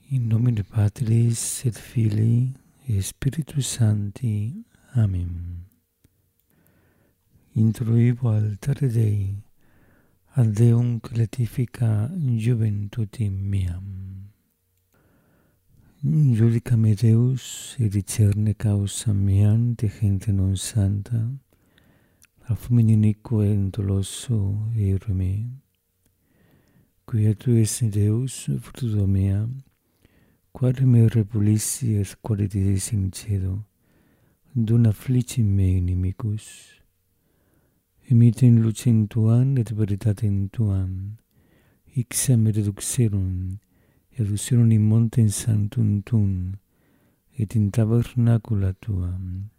In nomine Patris et Filii et Spiritus Sancti. Amen. Introibo altare Dei, ad Deum clatifica juventutim meam. Judicame Deus, et discerne causa meam de gente non santa, a fumine iniquo et doloso ere me. Quia tu esse Deus, fruto mea, quare me repulissi et quare disis in cedo, dun afflicim me inimicus. Imite in lucem tuam et veritatem tuam, ixam reduxerum, educerum in montem sanctum tuum, et in tabernacula tuam.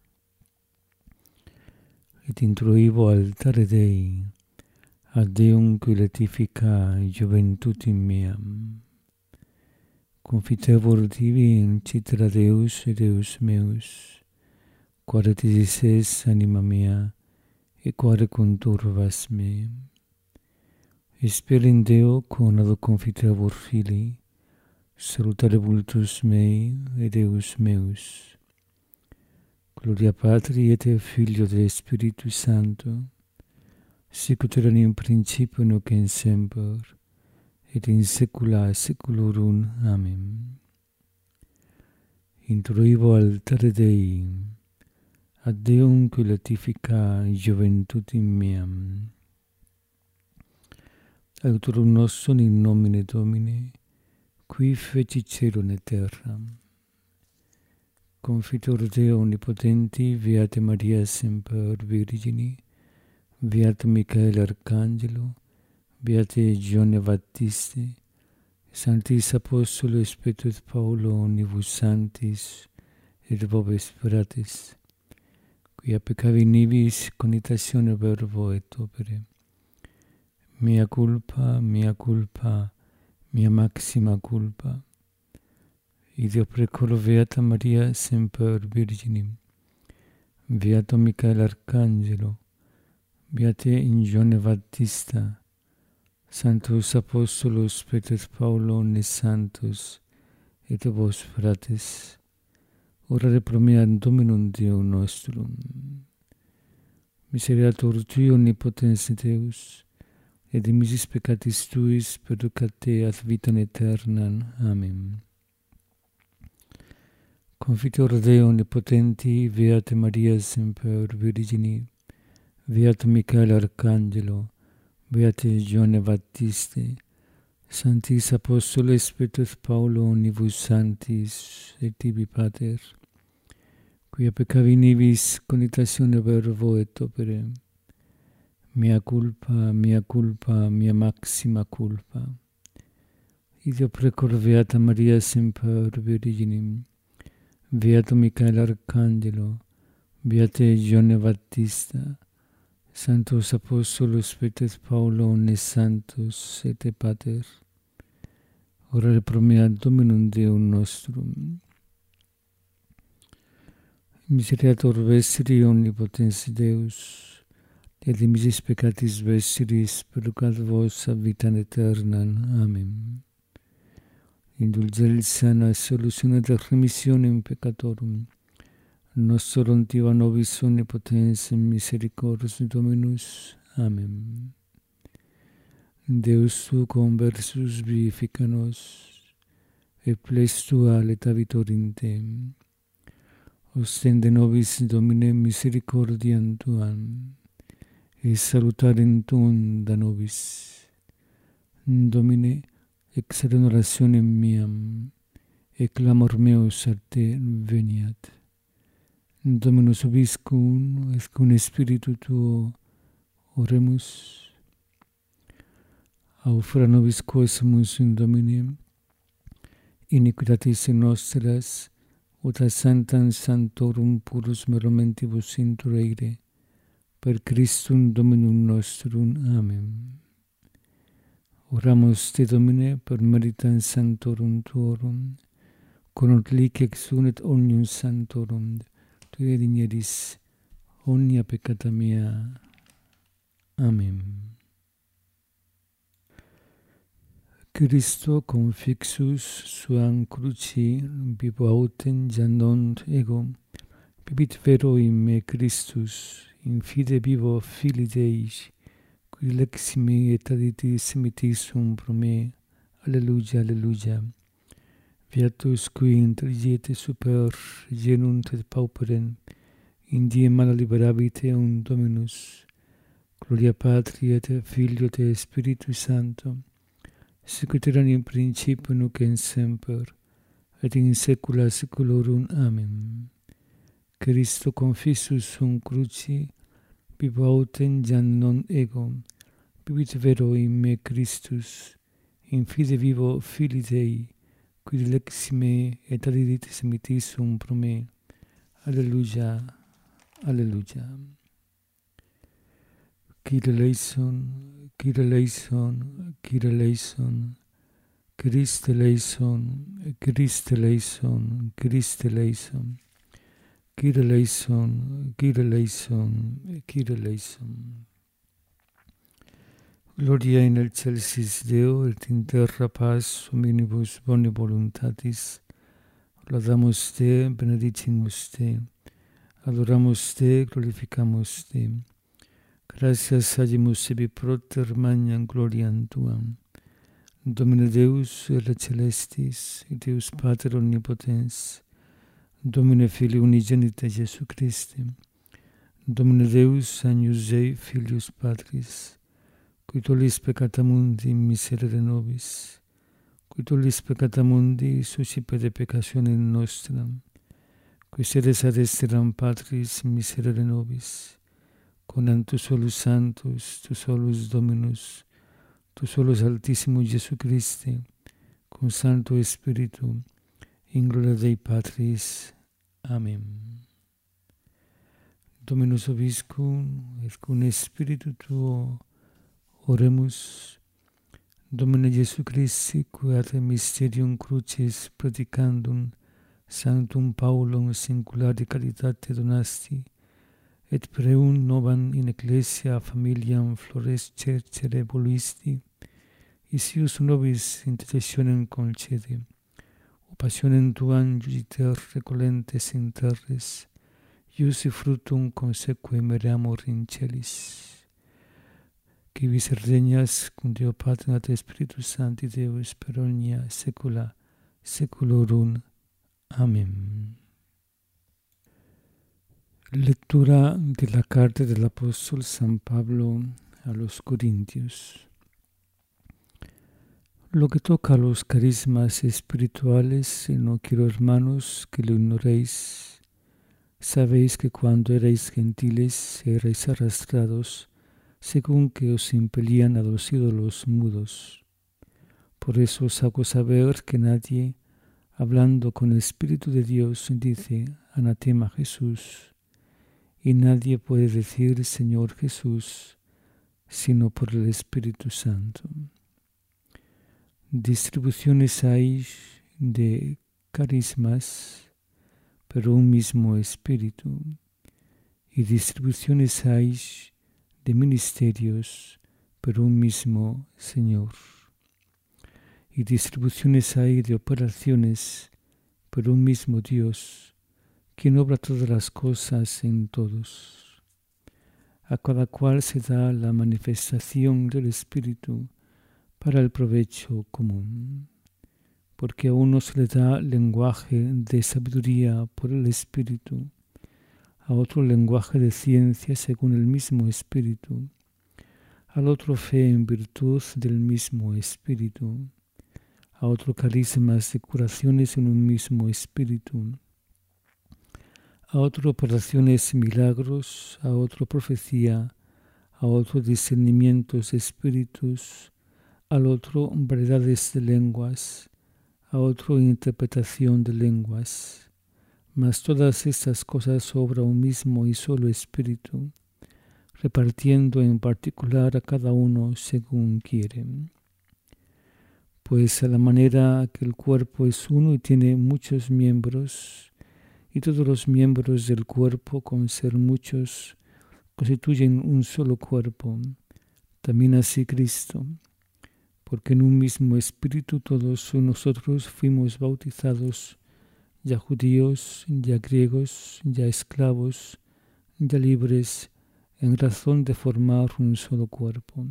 Et introibo altare Dei, ad Deum qui letifica juventutim meam. Confitevor tibi in citra Deus et Deus meus, quare tisis es anima mea, et quare conturvas me. Esper in Deo conado confitevor Filii, salutare vultus mei et Deus meus. Gloria Patri et Filio et Spiritus Sancto, sic ut erat in principio nunc et semper, et in saecula saeculorum. Amen. Introibo altare Dei, ad Deum qui letifica juventutim meam. Autorum nostrum in nomine Domini, qui feci caelum et terram. Confitor Deo omnipotenti, Beate Maria semper Virgini, Beato Michael Arcangelo, Beate Giovanni Baptiste, Sanctis Apostolos Petro et Paulo, omnibus sanctis, et vobis fratres, quia peccavi nibis conitatione verbo et opere. Mea culpa, mea maxima culpa. Ideo precoro Beata Maria semper Virginim, Beato Michael Arcangelo, Beate Giovanni Battista, Sanctus Apostolos Petro et Paulo, omnes santos, et vos fratres, orare pro mea Dominum Deum nostrum. Misericordiae Tui omnipotens Deus, et dimissis peccatis Tuis perducat te ad vitam aeternam. Amen. Confitor Deo omnipotenti, Beate Maria semper Virgini, Beato Michael Arcangelo, Beate Giovanni Battiste, Sanctis Apostoles Petro et Paulo, omnibus sanctis, et tibi Pater, quia peccavi nibis conitatione verbo et opere. Mea culpa, mea maxima culpa. Ideo precor Beata Maria semper Virginim, Beato Michael Arcangelo, Beate Giovanni Battista, Sanctus Apostolos Petro et Paulo, omnes santos, et Pater, orare pro mea Dominum Deum nostrum. Misericordiae vestri omnipotens Deus, et dimissis peccatis vestris perducat vos ad vitam aeternam. Amen. Indulgeris sana solutione et remissionem peccatorum, nostrum tiva nobis omnipotens misericordias Dominus. Amen. Deus tu conversus vivifica nos, et ples tua leta vitorium te. Ostende nobis Domine misericordiam tuam, et salutarem tuum da nobis. Domine, exaudem orationem meam, et clamor meus ad te veniat. Dominus vobiscum, et cum spiritu tuo oremus. Aufera nobis quesumus in Domine, iniquitatis nostras, ut ad sanctam sanctorum purus merumentibus introire, per Christum Dominum nostrum. Amen. Oramus te, Domine, per meritam sanctorum tuorum, conut lic exunet omnium sanctorum, Tui digneris omnia peccata mea. Amen. Christo confixus suam cruci vivo autem janont ego, vivit vero in me Christus, in fide vivo Filii Dei, qui leximi et aditis mitisum pro me. Alleluia, alleluia. Beatus qui intelligete super genunt et pauperem, in die mala liberabit eum Dominus. Gloria Patri et Filio et Spiritus Sancto, sic ut erat in principio nunc et semper, et in saecula saeculorum. Amen. Christo confissus sum cruci, vivo autem jam non ego, vivit vero in me Christus, in fide vivo Filii Dei, quid lexime et aditis mitisum pro me. Alleluia, alleluia. Kyrie eleison, Kyrie eleison, Kyrie eleison, Christe eleison, Christe eleison, Christe eleison, Kyrie eleison, Kyrie eleison, Kyrie eleison. Gloria in excelsis Deo, et in terra paz hominibus boni voluntatis. Laudamus Te, benedicimus Te, adoramus Te, glorificamus Te. Gratias agimus sibi proter magnam gloriam Tuam. Domine Deus et celestis, et Deus Pater omnipotens, Domine Filii unigenite Iesu Christe, Domine Deus agnus Dei Filius Patris, qui tollis peccata mundi miserere nobis, qui tollis peccata mundi suscipere peccationem nostram, qui sedes ad esteram Patris miserere nobis, conam tu solus Sanctus, tu solus Dominus, tu solus Altissimus Iesu Christe, con Sancto Spiritu, in gloria Dei Patris. Amen. Dominus vobiscum, et cum Spiritu tuo, oremus. Domine Iesu Christi, qui ad mysterium crucis predicandum Sanctum Paulum singulari caritate donasti, et preum novam in ecclesia familiam florescere voluisti, isius nobis intercessionem concede, o passionem tuam juditer recolentes in terris, ius fructum conseque mereamur in celis. Qui vis regnas cum Deo Pater et Spiritus Sancti Deus per omnia saecula saeculorum. Amén. Lectura de la carta del apóstol San Pablo a los Corintios. Lo que toca a los carismas espirituales, no quiero, hermanos, que lo ignoréis. Sabéis que cuando erais gentiles erais arrastrados según que os impelían a los ídolos mudos. Por eso os hago saber que nadie, hablando con el Espíritu de Dios, dice anatema Jesús, y nadie puede decir Señor Jesús, sino por el Espíritu Santo. Distribuciones hay de carismas, pero un mismo Espíritu, y distribuciones hay de ministerios, pero un mismo Señor. Y distribuciones hay de operaciones, pero un mismo Dios, quien obra todas las cosas en todos. A cada cual se da la manifestación del Espíritu para el provecho común. Porque a uno se le da lenguaje de sabiduría por el Espíritu, a otro lenguaje de ciencia según el mismo Espíritu, al otro fe en virtud del mismo Espíritu, a otro carismas de curaciones en un mismo Espíritu, a otro operaciones y milagros, a otro profecía, a otro discernimientos de espíritus, al otro variedades de lenguas, a otro interpretación de lenguas. Mas todas estas cosas obra un mismo y solo Espíritu, repartiendo en particular a cada uno según quiere. Pues a la manera que el cuerpo es uno y tiene muchos miembros, y todos los miembros del cuerpo, con ser muchos, constituyen un solo cuerpo, también así Cristo. porque en un mismo espíritu todos nosotros fuimos bautizados, ya judíos, ya griegos, ya esclavos, ya libres, en razón de formar un solo cuerpo.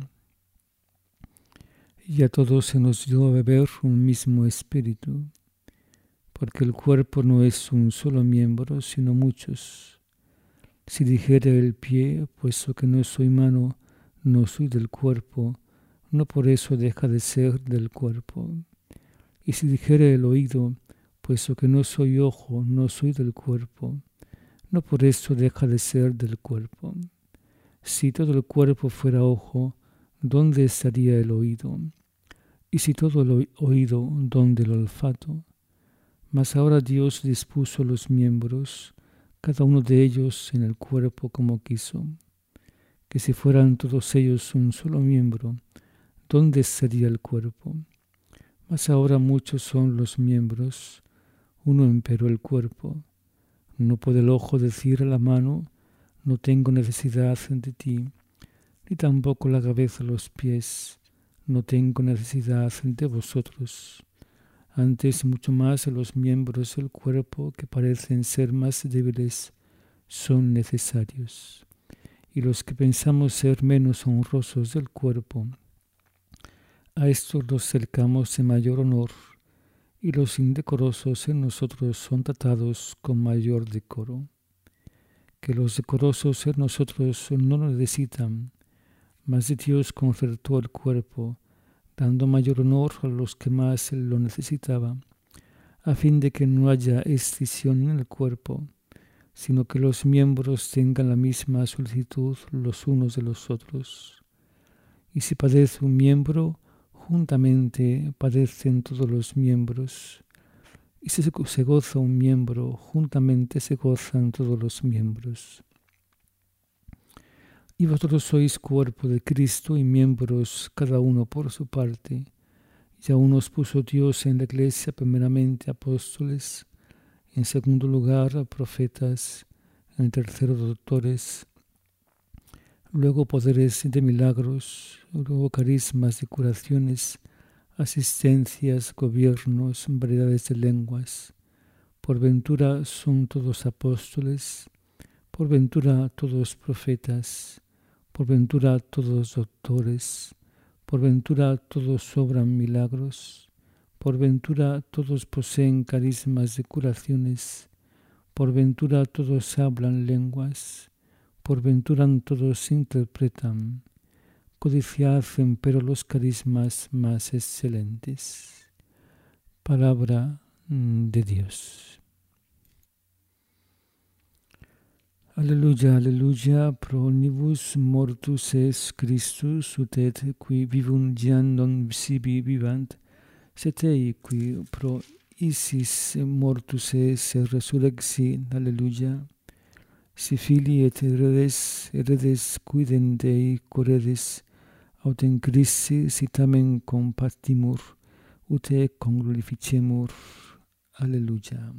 Y a todos se nos dio a beber un mismo espíritu, porque el cuerpo no es un solo miembro, sino muchos. Si dijera el pie, puesto que no soy mano, no soy del cuerpo, no por eso deja de ser del cuerpo. Y si dijera el oído, puesto que no soy ojo, no soy del cuerpo, no por eso deja de ser del cuerpo. Si todo el cuerpo fuera ojo, ¿dónde estaría el oído? Y si todo el oído, ¿dónde el olfato? Mas ahora Dios dispuso los miembros, cada uno de ellos en el cuerpo como quiso. Que si fueran todos ellos un solo miembro, ¿dónde estaría el cuerpo? Mas ahora muchos son los miembros, uno empero el cuerpo. No puede el ojo decir a la mano, no tengo necesidad de ti, ni tampoco la cabeza a los pies, no tengo necesidad de vosotros. Antes, mucho más los miembros del cuerpo que parecen ser más débiles son necesarios. Y los que pensamos ser menos honrosos del cuerpo, a estos los cercamos en mayor honor, y los indecorosos en nosotros son tratados con mayor decoro. Que los decorosos en nosotros no lo necesitan, mas Dios concertó el cuerpo, dando mayor honor a los que más lo necesitaban, a fin de que no haya escisión en el cuerpo, sino que los miembros tengan la misma solicitud los unos de los otros. Y si padece un miembro, juntamente padecen todos los miembros. Y si se goza un miembro, juntamente se gozan todos los miembros. Y vosotros sois cuerpo de Cristo y miembros cada uno por su parte. Y aún os puso Dios en la iglesia primeramente apóstoles, en segundo lugar profetas, en tercero doctores, luego poderes de milagros, luego carismas de curaciones, asistencias, gobiernos, variedades de lenguas. Por ventura son todos apóstoles, por ventura todos profetas, por ventura todos doctores, por ventura todos obran milagros, por ventura todos poseen carismas de curaciones, por ventura todos hablan lenguas, por ventura todos interpretan. Codiciad empero los carismas más excelentes. Palabra de Dios. Alleluia, alleluia, pro omnibus mortus es Christus, ut et qui vivundiam non sibi vivant, sed ei qui pro isis mortus es resurrexi, alleluia. Si filii et heredes quidem Dei corredis, aut in Christi si tamen compattimur, ut te conglorificemur. Alleluia.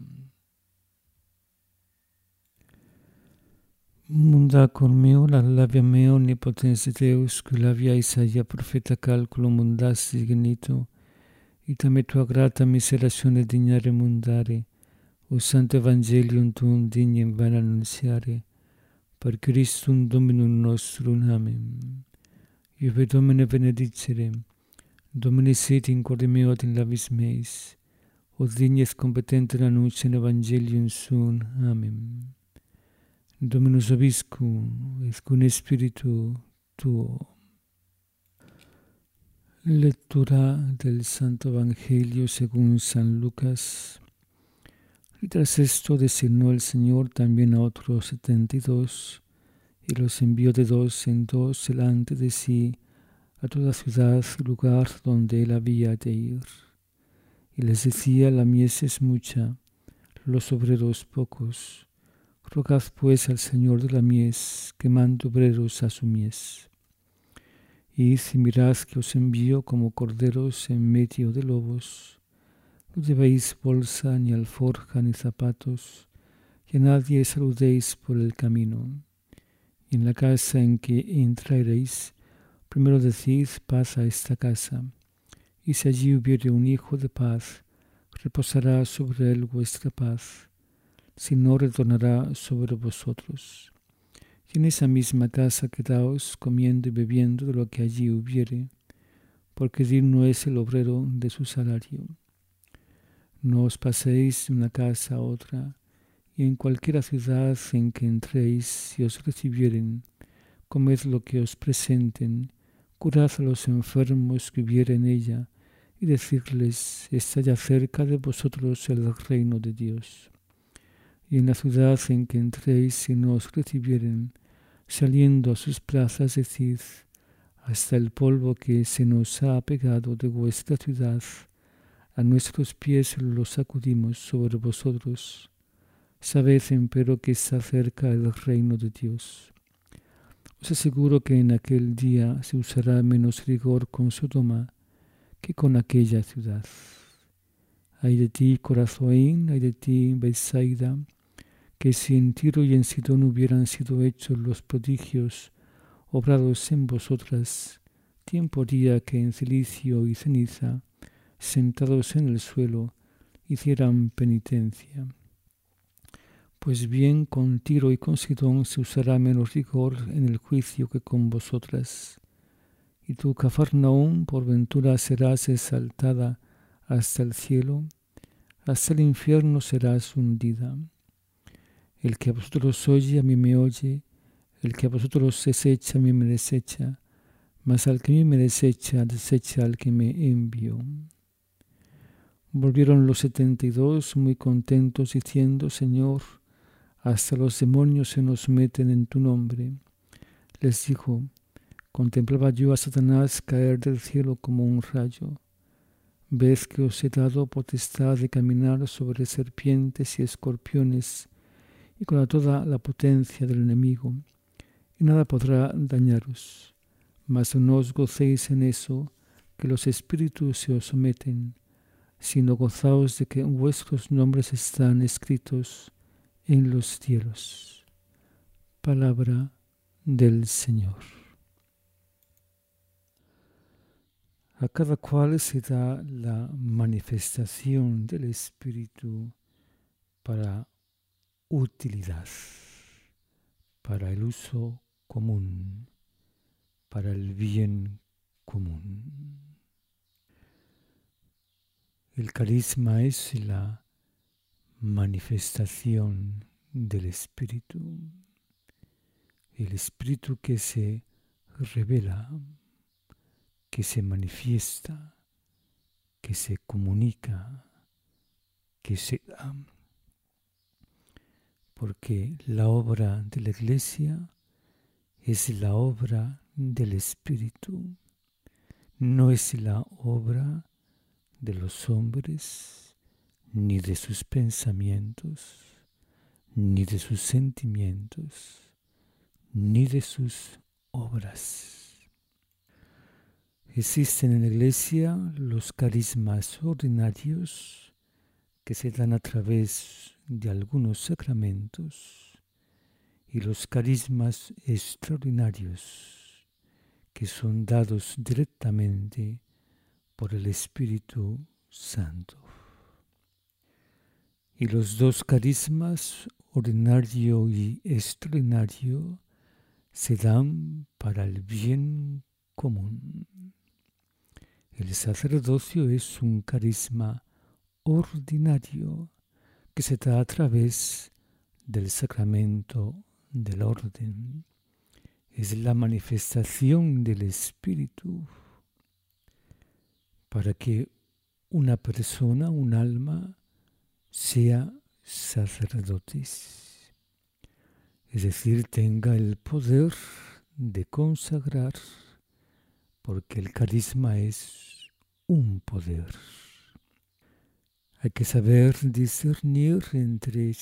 Munda cor meo, la labia meo, omnipotens Deus, qui labia Isaia profeta calculo mundassi genito, itame tua grata miseratione dignare mundare, o santo evangelium tuum dignem vana annunziare, per Christum Dominum nostrum. Amen. Iuve Domine benedicere, Domine sit in corde meo et in labis meis, od dignes competenter annunciam evangelium suum. Amen. Dominus vobiscum, et cum spiritu tuo. Lectura del Santo Evangelio según San Lucas. Y tras esto designó el Señor también a otros 72, y los envió de dos en dos delante de sí a toda ciudad y lugar donde él había de ir. Y les decía: la mies es mucha, los obreros pocos. Rogad pues al Señor de la mies que mande obreros a su mies. Id y mirad que os envío como corderos en medio de lobos. No llevéis bolsa, ni alforja, ni zapatos, y a nadie saludéis por el camino. Y en la casa en que entraréis, primero decid: paz a esta casa. y si allí hubiere un hijo de paz, reposará sobre él vuestra paz, si no retornará sobre vosotros. Y en esa misma casa quedaos comiendo y bebiendo de lo que allí hubiere, porque digno es el obrero de su salario. No os paséis de una casa a otra, y en cualquiera ciudad en que entréis, si os recibieren, comed lo que os presenten, curad a los enfermos que hubiere en ella, y decirles, está ya cerca de vosotros el reino de Dios. Y en la ciudad en que entréis, si no os recibieren, saliendo a sus plazas, decid, hasta el polvo que se nos ha pegado de vuestra ciudad, a nuestros pies lo sacudimos sobre vosotros. Sabed, empero, que está cerca el reino de Dios. Os aseguro que en aquel día se usará menos rigor con Sodoma que con aquella ciudad. Ay de ti, Corazón, ay de ti, Betsaida, que si en Tiro y en Sidón hubieran sido hechos los prodigios obrados en vosotras, tiempo haría que en cilicio y ceniza, sentados en el suelo, hicieran penitencia. Pues bien, con Tiro y con Sidón se usará menos rigor en el juicio que con vosotras. Y tú, Cafarnaúm, por ventura serás exaltada hasta el cielo, hasta el infierno serás hundida. El que a vosotros oye, a mí me oye, el que a vosotros desecha, a mí me desecha, mas al que a mí me desecha, desecha al que me envió. Volvieron los 72 muy contentos, diciendo, Señor, hasta los demonios se nos meten en tu nombre. Les dijo, contemplaba yo a Satanás caer del cielo como un rayo. Ved que os he dado potestad de caminar sobre serpientes y escorpiones y con toda la potencia del enemigo, y nada podrá dañaros. Mas no os gocéis en eso, que los espíritus se os someten, sino gozaos de que vuestros nombres están escritos en los cielos. Palabra del Señor. A cada cual se da la manifestación del Espíritu para utilidad, para el uso común, para el bien común. El carisma es la manifestación del Espíritu, el Espíritu que se revela, que se manifiesta, que se comunica, que se da. Porque la obra de la Iglesia es la obra del Espíritu, no es la obra de los hombres, ni de sus pensamientos, ni de sus sentimientos, ni de sus obras. Existen en la Iglesia los carismas ordinarios que se dan a través de algunos sacramentos y los carismas extraordinarios que son dados directamente por el Espíritu Santo. Y los dos carismas, ordinario y extraordinario, se dan para el bien común. El sacerdocio es un carisma ordinario que se da a través del sacramento del orden. Es la manifestación del Espíritu para que una persona, un alma, sea sacerdote. Es decir, tenga el poder de consagrar, porque el carisma es un poder. Hay que saber discernir entre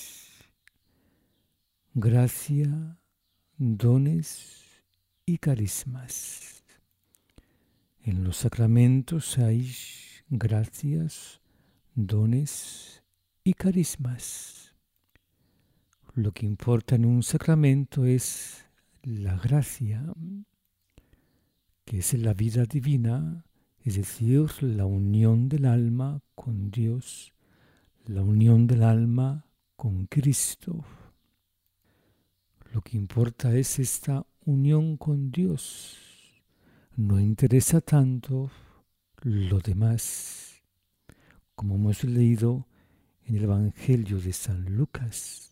gracia, dones y carismas. En los sacramentos hay gracias, dones y carismas. Lo que importa en un sacramento es la gracia, que es la vida divina, es decir, la unión del alma con Dios, la unión del alma con Cristo. Lo que importa es esta unión con Dios. No interesa tanto lo demás, como hemos leído en el Evangelio de San Lucas.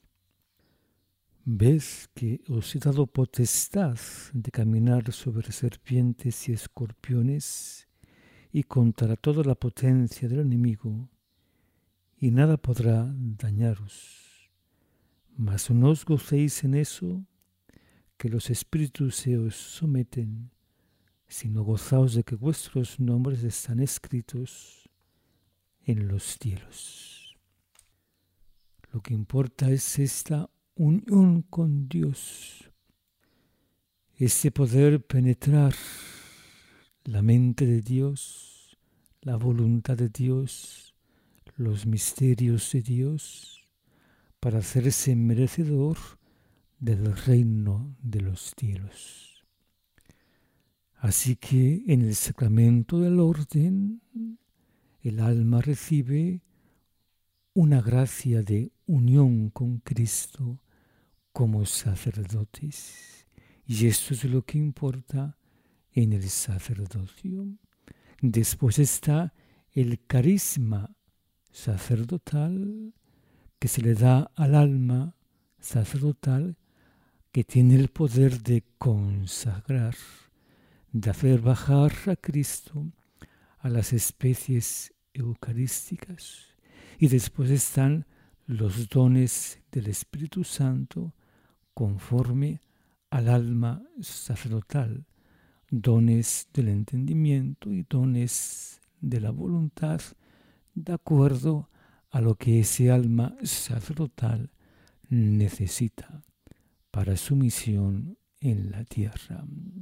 Ves que os he dado potestad de caminar sobre serpientes y escorpiones y contra toda la potencia del enemigo, y nada podrá dañaros. Mas no os gocéis en eso, que los espíritus se os someten, sino gozaos de que vuestros nombres están escritos en los cielos. Lo que importa es esta unión con Dios, ese poder penetrar la mente de Dios, la voluntad de Dios, los misterios de Dios, para hacerse merecedor del reino de los cielos. Así que en el sacramento del orden, el alma recibe una gracia de unión con Cristo como sacerdotes. Y esto es lo que importa en el sacerdocio. Después está el carisma sacerdotal que se le da al alma sacerdotal, que tiene el poder de consagrar, de hacer bajar a Cristo a las especies eucarísticas. Y después están los dones del Espíritu Santo conforme al alma sacerdotal, dones del entendimiento y dones de la voluntad, de acuerdo a lo que ese alma sacerdotal necesita para su misión en la tierra.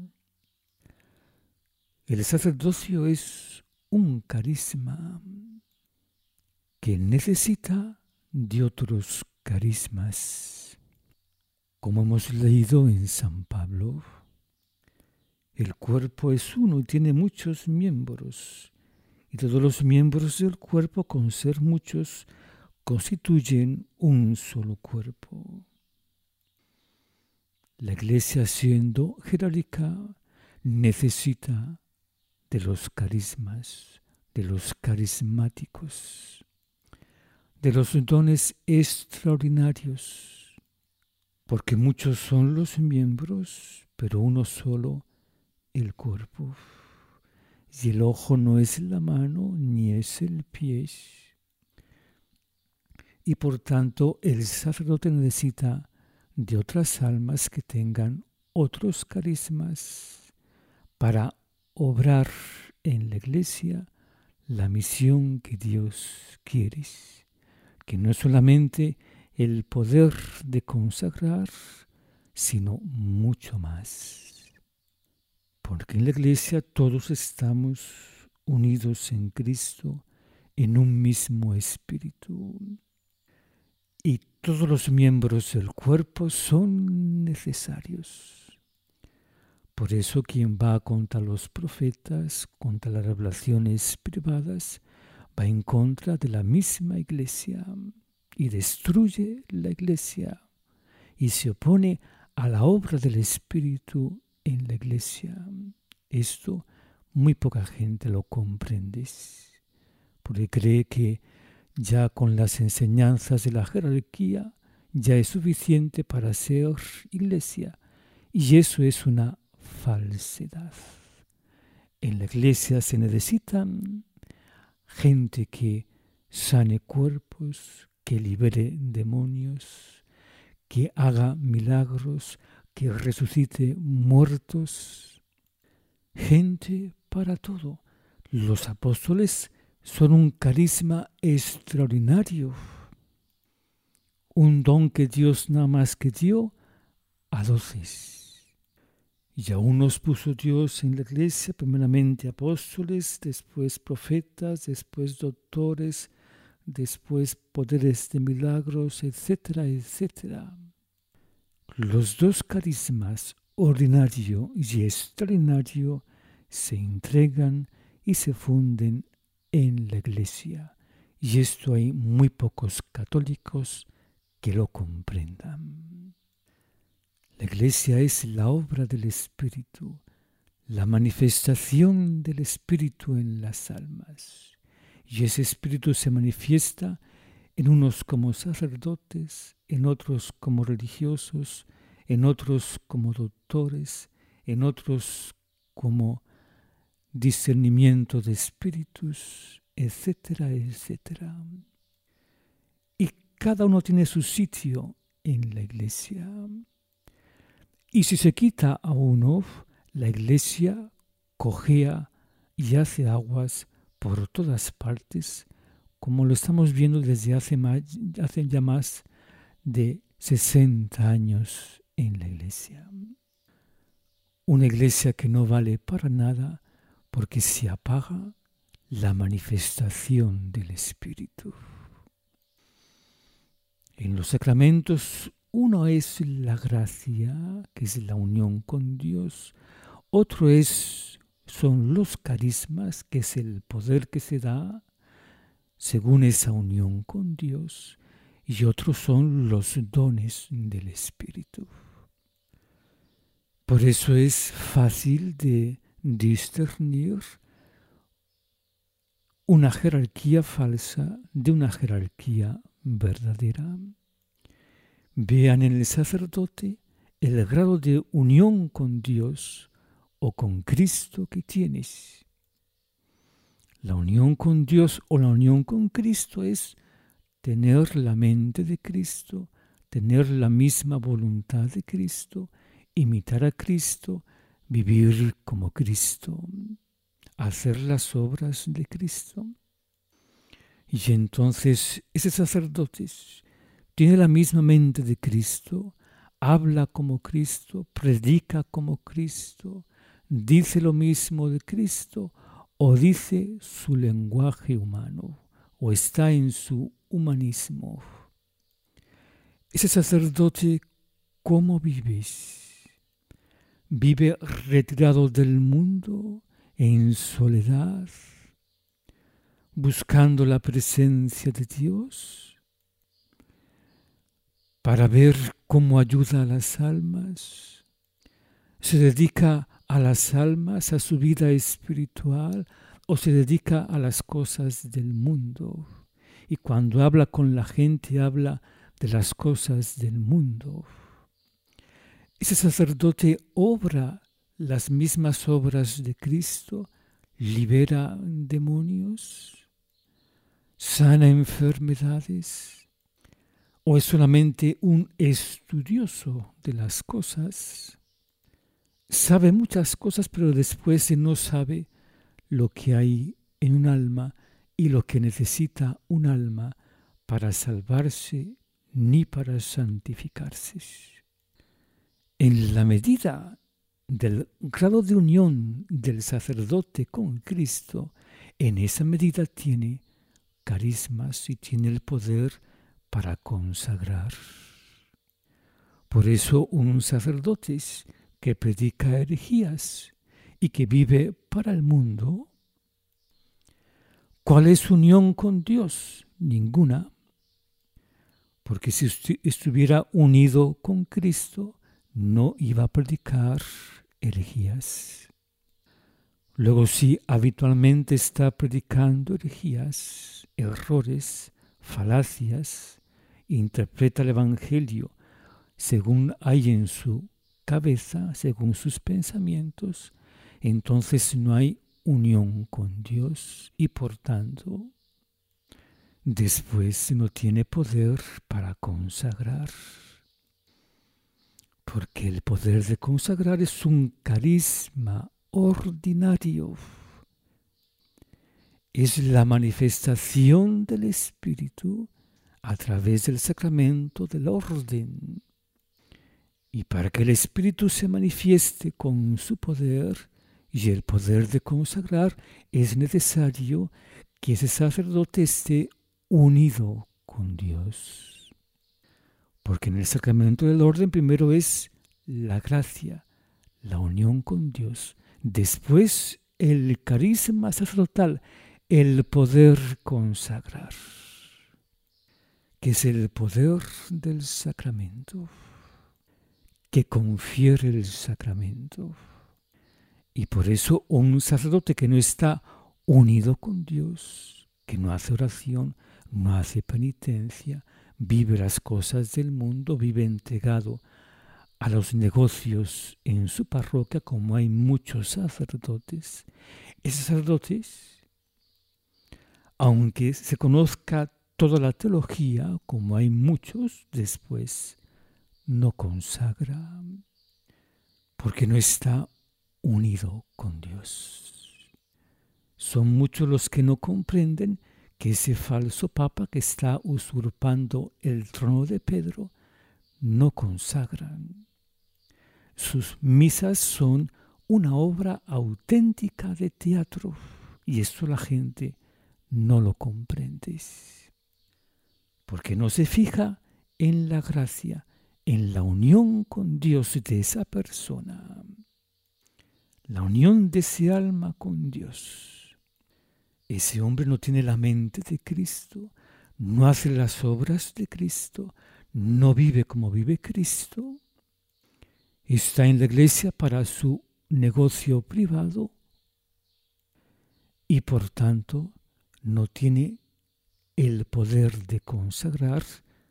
El sacerdocio es un carisma que necesita de otros carismas. Como hemos leído en San Pablo, el cuerpo es uno y tiene muchos miembros, y todos los miembros del cuerpo, con ser muchos, constituyen un solo cuerpo. La Iglesia, siendo jerárquica, necesita de los carismas, de los carismáticos, de los dones extraordinarios, porque muchos son los miembros, pero uno solo el cuerpo. Y el ojo no es la mano, ni es el pie. Y por tanto, el sacerdote necesita de otras almas que tengan otros carismas para obrar en la Iglesia la misión que Dios quiere, que no es solamente el poder de consagrar, sino mucho más. Porque en la Iglesia todos estamos unidos en Cristo en un mismo espíritu. Y todos los miembros del cuerpo son necesarios. Por eso quien va contra los profetas, contra las revelaciones privadas, va en contra de la misma Iglesia y destruye la Iglesia y se opone a la obra del Espíritu en la Iglesia. Esto muy poca gente lo comprende, porque cree que ya con las enseñanzas de la jerarquía ya es suficiente para ser Iglesia, y eso es una falsedad. En la Iglesia se necesita gente que sane cuerpos, que libere demonios, que haga milagros, que resucite muertos. Gente para todo. Los apóstoles son un carisma extraordinario, un don que Dios nada más que dio a 12. Y a unos puso Dios en la Iglesia, primeramente apóstoles, después profetas, después doctores, después poderes de milagros, etcétera, etcétera. Los dos carismas, ordinario y extraordinario, se entregan y se funden en la Iglesia. Y esto hay muy pocos católicos que lo comprendan. La Iglesia es la obra del Espíritu, la manifestación del Espíritu en las almas. Y ese Espíritu se manifiesta en unos como sacerdotes, en otros como religiosos, en otros como doctores, en otros como discernimiento de espíritus, etcétera, etcétera. Y cada uno tiene su sitio en la Iglesia. Y si se quita a uno, la Iglesia cojea y hace aguas por todas partes, como lo estamos viendo desde hace ya más de 60 años en la Iglesia. Una Iglesia que no vale para nada porque se apaga la manifestación del Espíritu. En los sacramentos, uno es la gracia, que es la unión con Dios. Otro son los carismas, que es el poder que se da según esa unión con Dios. Y otros son los dones del Espíritu. Por eso es fácil de discernir una jerarquía falsa de una jerarquía verdadera. Vean en el sacerdote el grado de unión con Dios o con Cristo que tienes. La unión con Dios o la unión con Cristo es tener la mente de Cristo, tener la misma voluntad de Cristo, imitar a Cristo, vivir como Cristo, hacer las obras de Cristo. Y entonces ese sacerdote tiene la misma mente de Cristo, habla como Cristo, predica como Cristo, dice lo mismo de Cristo o dice su lenguaje humano o está en su humanismo. Ese sacerdote, ¿cómo vives? ¿Vive retirado del mundo, en soledad, buscando la presencia de Dios para ver cómo ayuda a las almas? ¿Se dedica a las almas, a su vida espiritual, o se dedica a las cosas del mundo? Y cuando habla con la gente, habla de las cosas del mundo. Ese sacerdote obra las mismas obras de Cristo, libera demonios, sana enfermedades, o es solamente un estudioso de las cosas. Sabe muchas cosas, pero después no sabe lo que hay en un alma y lo que necesita un alma para salvarse ni para santificarse. En la medida del grado de unión del sacerdote con Cristo, en esa medida tiene carismas y tiene el poder para consagrar. Por eso un sacerdote que predica herejías y que vive para el mundo, ¿cuál es su unión con Dios? Ninguna. Porque si estuviera unido con Cristo, no iba a predicar herejías. Luego, si habitualmente está predicando herejías, errores, falacias, interpreta el Evangelio según hay en su cabeza, según sus pensamientos, entonces no hay unión con Dios y por tanto después no tiene poder para consagrar. Porque el poder de consagrar es un carisma ordinario. Es la manifestación del Espíritu a través del sacramento del orden. Y para que el Espíritu se manifieste con su poder y el poder de consagrar, es necesario que ese sacerdote esté unido con Dios. Porque en el sacramento del orden primero es la gracia, la unión con Dios. Después el carisma sacerdotal, el poder consagrar, que es el poder del sacramento, que confiere el sacramento. Y por eso un sacerdote que no está unido con Dios, que no hace oración, no hace penitencia, vive las cosas del mundo, vive entregado a los negocios en su parroquia, como hay muchos sacerdotes. Esos sacerdotes, aunque se conozca toda la teología, como hay muchos, después no consagra, porque no está unido con Dios. Son muchos los que no comprenden que ese falso papa que está usurpando el trono de Pedro no consagran. Sus misas son una obra auténtica de teatro y esto la gente no lo comprende, porque no se fija en la gracia, en la unión con Dios de esa persona, la unión de ese alma con Dios. Ese hombre no tiene la mente de Cristo, no hace las obras de Cristo, no vive como vive Cristo. Está en la iglesia para su negocio privado y por tanto no tiene el poder de consagrar,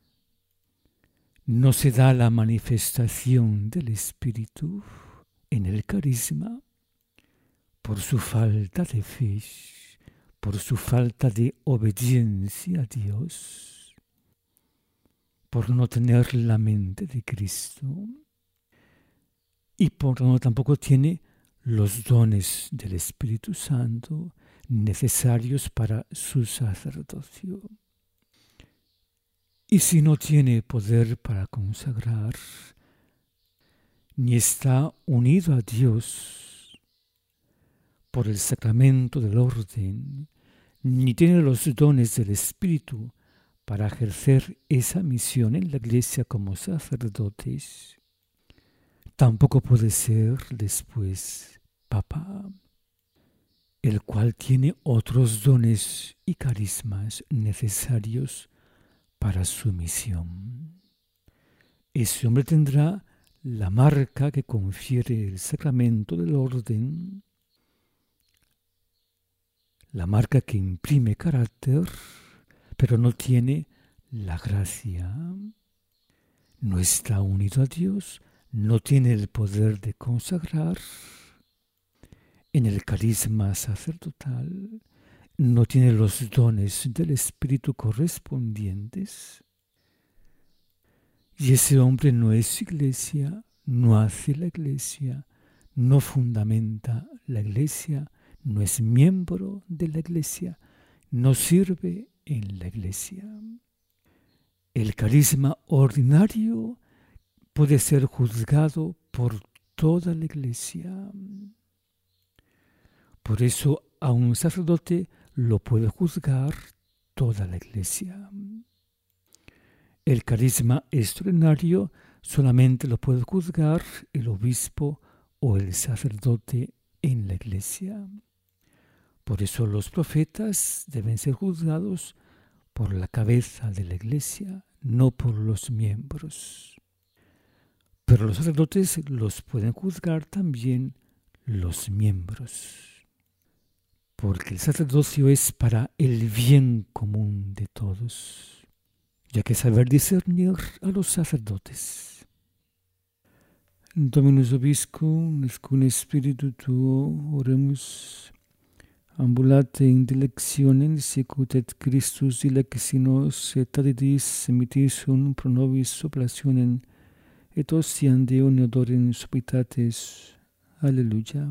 no se da la manifestación del Espíritu en el carisma por su falta de fe, por su falta de obediencia a Dios, por no tener la mente de Cristo y por no tampoco tiene los dones del Espíritu Santo necesarios para su sacerdocio. Y si no tiene poder para consagrar, ni está unido a Dios por el sacramento del orden, ni tiene los dones del Espíritu para ejercer esa misión en la iglesia como sacerdotes, tampoco puede ser después papa, el cual tiene otros dones y carismas necesarios para su misión. Ese hombre tendrá la marca que confiere el sacramento del orden, la marca que imprime carácter, pero no tiene la gracia. No está unido a Dios, no tiene el poder de consagrar en el carisma sacerdotal, no tiene los dones del Espíritu correspondientes. Y ese hombre no es iglesia, no hace la iglesia, no fundamenta la iglesia, no es miembro de la iglesia, no sirve en la iglesia. El carisma ordinario puede ser juzgado por toda la iglesia. Por eso a un sacerdote lo puede juzgar toda la iglesia. El carisma extraordinario solamente lo puede juzgar el obispo o el sacerdote en la iglesia. Por eso los profetas deben ser juzgados por la cabeza de la iglesia, no por los miembros. Pero los sacerdotes los pueden juzgar también los miembros, porque el sacerdocio es para el bien común de todos, y hay que saber discernir a los sacerdotes. Dominus Vobiscum, nescun spiritu tuo, oremus. Ambulate in dilectionem sicut et Christus dilexinos et adidis emitisum pro nobis oblationem et ostiam Deo neodorem subitates. Alleluia.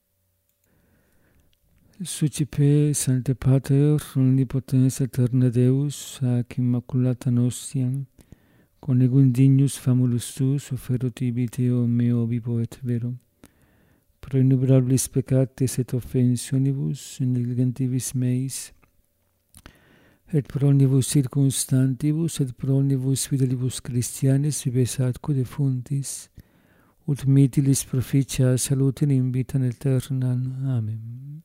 Sucipe, Sancte Pater, omnipotens aeterna Deus, ac immaculata nostiam, conegum dignus famulus tuus, offero tibi Deo meo vivo et vero, pro innumerabilis peccatis et offensionibus, negligentibus meis, et pro omnibus circumstantibus, et pro omnibus fidelibus Christianis, vivesatque defuntis, ut mitilis proficia salutem in vitam aeternam. Amen.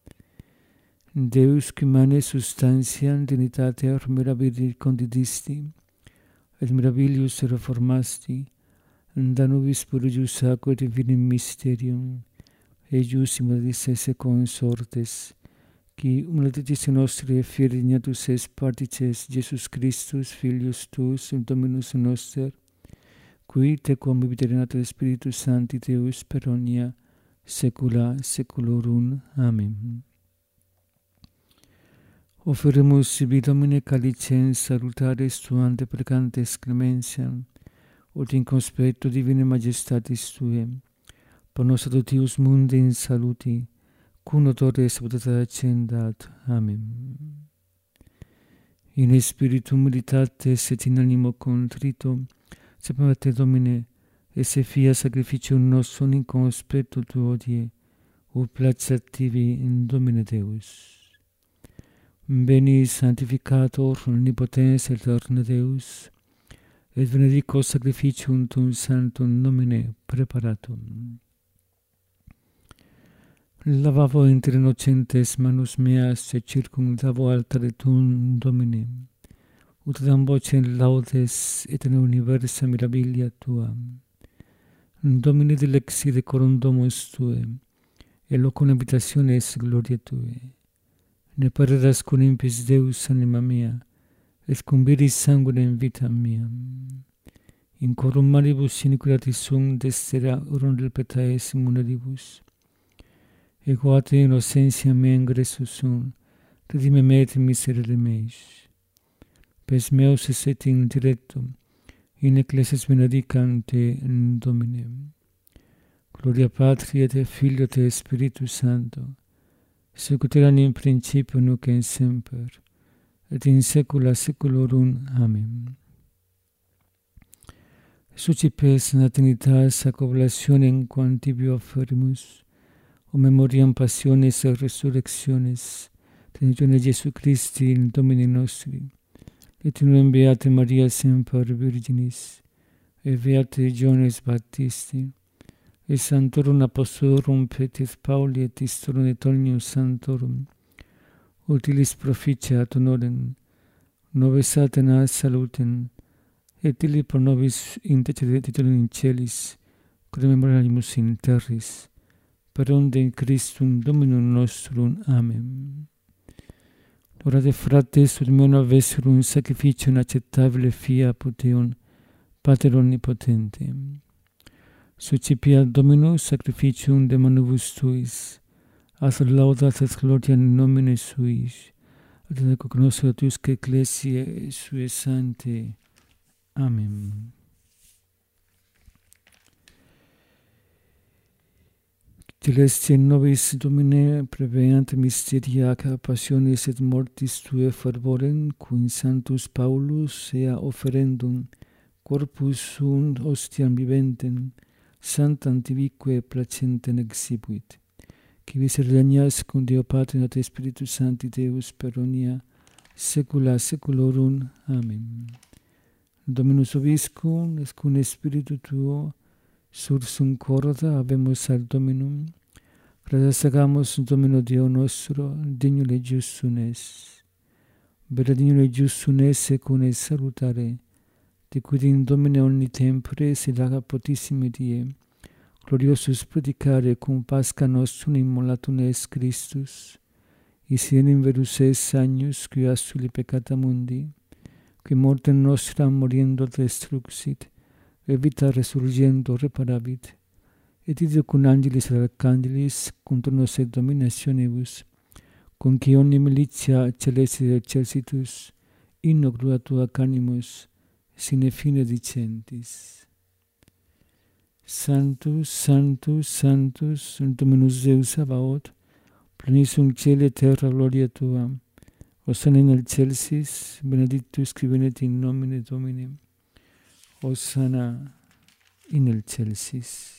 Deus qui mane substantiam dignitatem mirabilis condidisti, et mirabilius reformasti, da nobis purgius aquae divinum mysterium, eius immolatis esse consortes, qui humilitatis nostri et fieri dignatus es partices Jesus Christus, Filius tuus, Dominus noster, qui te quam vivit Spiritus Sancti Deus per omnia saecula saeculorum. Amen. Offeremus sibi Domine calicem salutaris tuam deprecantes clementiam, ut in conspecto divine majestatis Tuae, per nos adoptius mundi in saluti, cum notore salutate accendat. Amen. In spiritu humilitatis et in animo contrito, sapem te Domine, esse fia sacrificium nostrum in conspecto Tuo die, ut placet tibi in Domine Deus. Beni sanctificator omnipotens aeterne Deus, et benedico sacrificium Tuum sanctum nomine preparatum. Lavavo inter innocentes manus meas et circumdavo altare Tuum Domine, ut dam vocem laudes et in universa mirabilia Tua. Domine dilexi decorum domus Tuae, et locum habitationis gloria Tuae. Ne paredas cum impis Deus anima mea, et cum viris sanguinem vitam meam. In corum maribus iniquitatis sum destera urum del petaes immuneribus. Ego a te innocentia mea ingressus sum, redime me et miserere meis. Pes meus esset in directum, in ecclesias benedicam te in Domine. Gloria Patri et Filio et Spiritus Sancto, sicut erat in principio nunc et semper, et in saecula saeculorum. Amen. Sucipes natalitas ac oblationem quam tibi offerimus, o memoriam passiones et resurrectiones, tenitione Jesu Christi in Domini nostri, et in beate Maria semper Virginis, et beate Johannes Baptisti, et Sanctorum Apostolorum Petris Pauli et Istorum et omnium Sanctorum, utilis proficiat honorem, nobis Satanas salutem, et illi pro nobis intercedere titulum in celis, quod memoriamus in terris, per onde in Christum Dominum nostrum. Amen. Orate frates, ut meo vesserum sacrificium acceptabile fia poteum, Pater omnipotente. Sucipiat Dominus sacrificium de manibus Tuis, as laudat et gloria in nomine Suis, et cognoscere Tuusque ecclesiae Suae Sanctae. Amen. Celestia nobis Domine preveant mysteria passionis et mortis Tuae fervorem, cum Sanctus Paulus ea offerendum corpus suum ostiam viventem, sanctam tibique placentem exhibuit, qui visere regnas cum Deo Patri et Spiritus Sancti Deus per omnia saecula saeculorum. Amen. Dominus vobiscum, et cum Spiritu Tuo, sursum corda habemus ad Dominum, gratias agamus Domino Deo nostro, dignum et justum es. Vera dignum et justum es secum et salutare, de quid in Domine omni tempore silaga potissime die, gloriosus predicare cum Pascha nostrum immolatum es Christus, isiem verus es agnus qui assuli peccata mundi, qui mortem nostram moriendo destruxit, et vita resurgiendo reparavit, et id cum angelis et archangelis, cum turnos et dominationibus, cum qui omni militia celestis et exercitus, inno gloria Tua canimus, sine fine dicentis. Sanctus, Sanctus, Sanctus, Dominus Deus Sabaoth, plenissum caeli et terra gloria Tua, Hosanna in excelsis, benedictus qui venit in nomine Domini, Hosanna in excelsis.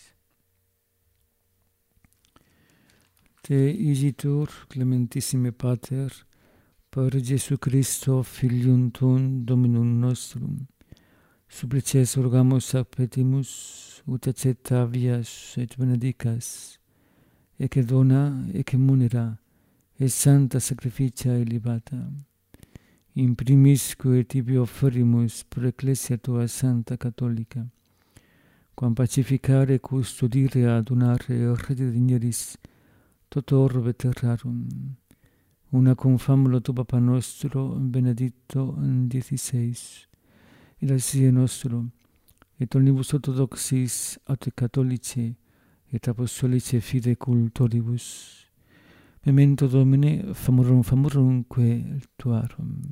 Te igitur, clementissime Pater, per Jesu Christo, Filium Tuum, Dominum nostrum, supplices rogamus ac petimus, ut accettavias et benedicas, ecce dona, ecce munera, et santa sacrificia elevata. In primis quae tibi offerimus pro ecclesia tua santa catholica, quam pacificare, custodire, adunare, rede digneris, toto orbe terrarum, una cum famulo tu Papa nostro, Benedicto XVI, et asie nostro, et omnibus orthodoxis, aut catholici, et apostolici fide cultoribus. Memento Domine, famurumque tuarum.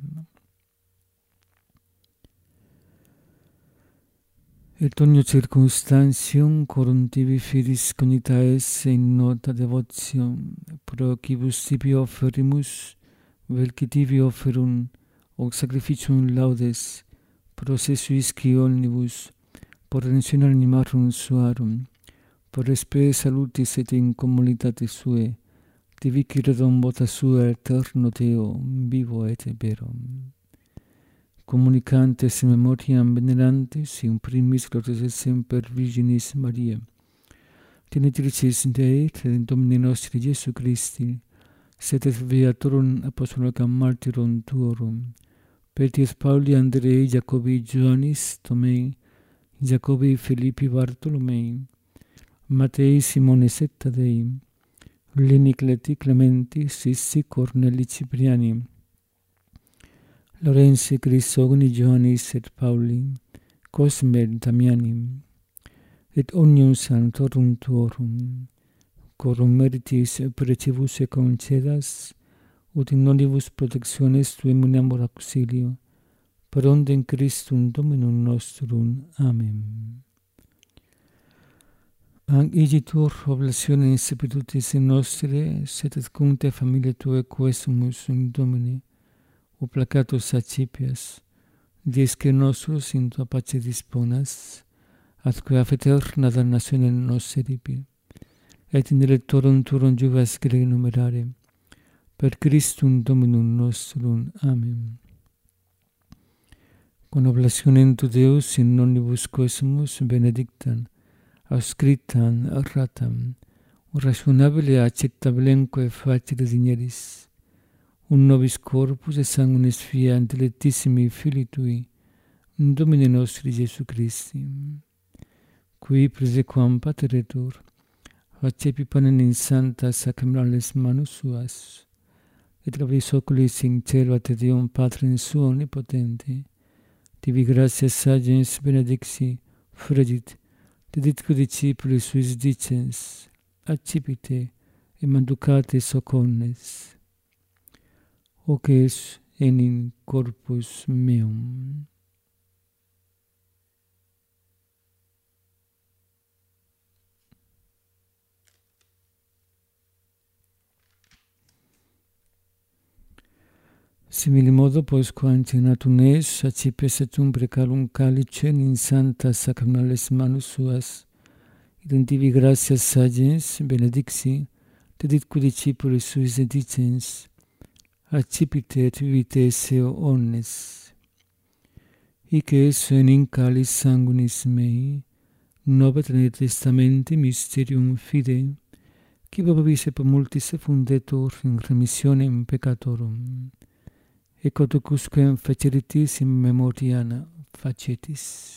Et ogni circunstantium corum tibi fidis cognita esse in nota devotio, pro quibus tibi offerimus, vel qui tibi offerum, hoc sacrificium laudes, pro se suisci omnibus, por redemptione animarum suarum, por spe salutis et in communitatis suae, tibici redum vota sua eterno Deo, vivo et verum. Communicantes in memoriam venerantes, in primis glorias et semper Virginis Maria, Tenitricis Dei, et Domini nostri Iesu Christi, sed et viatorum apostolum martyrum tuorum, Petrus Pauli, Andrei, Jacobi, Ioannis, Tomei, Jacobi, Filippi, Bartolomei, Matei, Simone, Tadei, Lini, Cleti, Clementi, Sissi, Corneli, Cipriani, Lorenzi, Crisogni, Ioannis et Pauli, Cosme, Damiani, et omnium sanctorum tuorum, corum meritis precibus et concedas, ut in nolibus protectiones tuae muniamur auxilio, per ondem Christum Dominum nostrum. Amen. Ac igitur oblationes institutis in nostre, sed et cum te familiae tuae quesumus in Domine, o placatus accipias, diesque nostros in tua pace disponas, atque af eterna damnatione nos seripi, et in electorum turum juvas grege numerare, per Christum Dominum nostrum. Amen. Con oblationem tu Deus in omnibus quesumus benedictam, auscriptam, erratam, rationabile acceptabilemque facere digneris, un nobis corpus et sanguinis fia intellectissimi Filii Tui, Domine nostri Iesu Christi, qui presequam pateretur, facepi panem in santa sacramentales manus suas, et labris oculis in cielo a te Deum Patrim suo omnipotente, tibi gratias sagens benedixi, fregit, deditque discipulis suis dicens, accipite, et manducate soconnes, hoc es in corpus meum. Similimodo, postquam cinatum es, accipes et precarum calicem in santa sacramentales manus suas, et in tibi gratias sagens benedixi, deditque discipulis suis dicens, accipite et vivite esse omnes. Hic es in calis sanguinis mei, nove testamenti mysterium fidei, qui babis et multis fundetur in remissionem peccatorum, et quodcusque faceritis in memoriam facetis.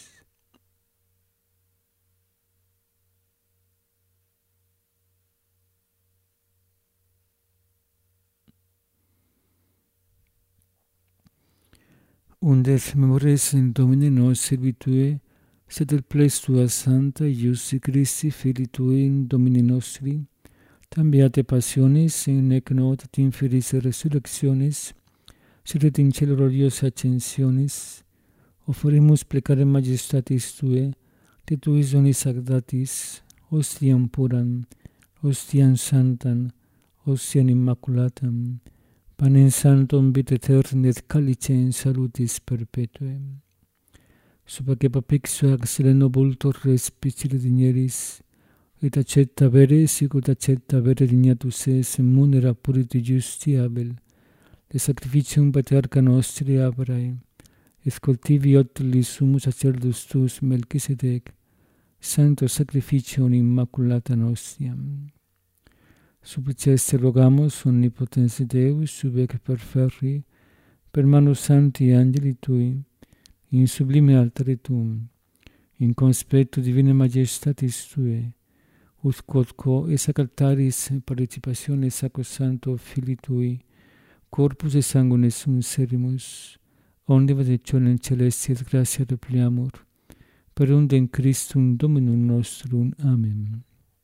Undes memores in Domine nos servitue, sed et ples tua santa Iusi Christi Filii Tui in Domini nostri, tam beate passionis, in nec not et inferis resurrectionis, sed et in cielo gloriosa ascensionis, offerimus plecare majestatis Tue, de Tuis donis sanctatis, hostiam puram, hostiam santam, hostiam immaculatam, panem sanctum vitae aeterna et calicem salutis perpetuem. Subaque papixua sereno vultor respicere digneris, et accetta vere, sicut accetta vere dignatus es, munera puriti justi abel, de sacrificium patriarca nostri Abrae, et cultivi otulis sumus sacerdus tuus Melchisedec, Santo Sacrificio Immaculata Nostra. Suppliceste rogamus omnipotens Deus, subec per ferri, per manus Sancti Angeli Tui, in sublime altare Tuum, in conspectu Divinae Majestatis Tuae, ut quodquo es ac altaris participatione Sacrosancto Filii Tui, corpus et sanguine sum serimus, omnibus et coelum celesti et gratia repliamur, per undem Christum Dominum nostrum. Amen.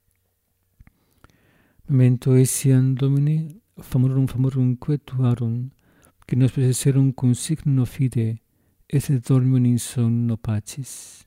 Memento etiam Domini, famorumque tuarum, qui nos possesserum cum signo fide, et dormium in sonno pacis.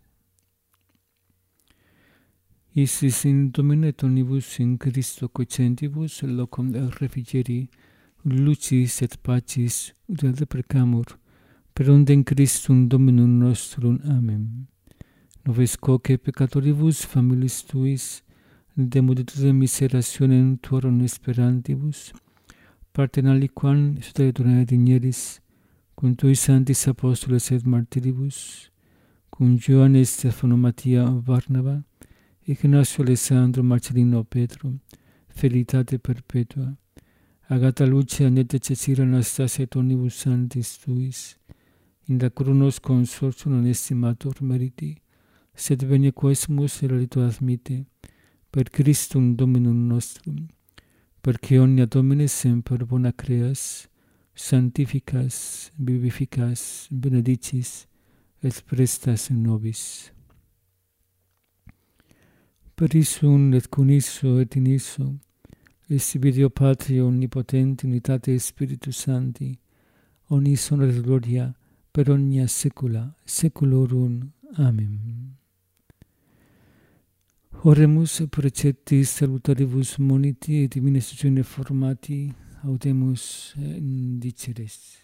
Isis in Domine et omnibus in Christo cogentibus locum refugeri, lucis et pacis ut deprecamur, per undem Christum Dominum nostrum. Amen. Noves quoque peccatoribus familis Tuis, de multitude miserationem Tuorum esperantibus, partem aliquam sudare digneris, cum Tui Sanctis Apostoles et Martiribus, cum Ioanne Stefano Mattia Barnaba, Ignacio Alessandro Marcellino Petro, Felicitate perpetua, Agata Lucia Annette Cecilia Anastasia et omnibus sanctis Tuis, in lacunos consortium non estimator meriti, sed venia quesumus erudito admite, per Christum Dominum nostrum, perque omnia Domine semper bona creas, sanctificas, vivificas, benedicis, et prestas nobis. Per issum et cum isso et in isso, estibi Deo Patria omnipotenti, unitate Spiritus Sancti, omnis honor et gloria, per omnia saecula saeculorum. Amen. Oremus preceptis salutaribus moniti et divina istitutione formati, audemus indiceres.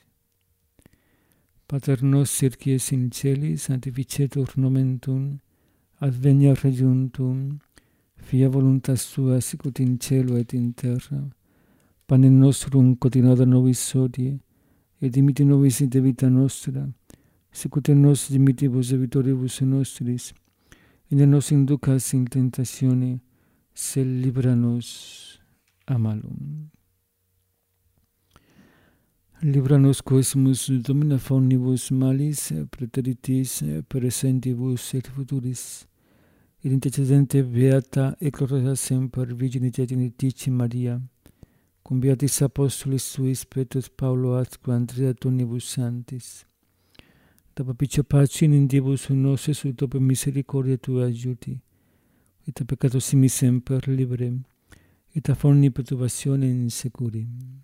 Pater noster qui es in celis, sanctificetur nomen Tuum, adveniat regnum Tuum, fia voluntas Tua sicut in cielo et in terra. Panem nostrum quotidianum da nobis hodie, et dimitte nobis debita nostra, sicut et nos dimittimus debitoribus nostris, et ne nos inducas in tentatione, sed libera nos a malum. Libera nos quesumus Domine omnibus malis, praeteritis, presentibus et futuris, et intercedente beata et gloriosa semper Virginitas Genitici Maria, cum beatis apostolis Tuis Petrus Paulo atque Andrea et omnibus sanctis, da propicio pace in indibus nostris ut per misericordia Tua adjuti, et a peccato simi semper liberem, et a omni perturbationem securi.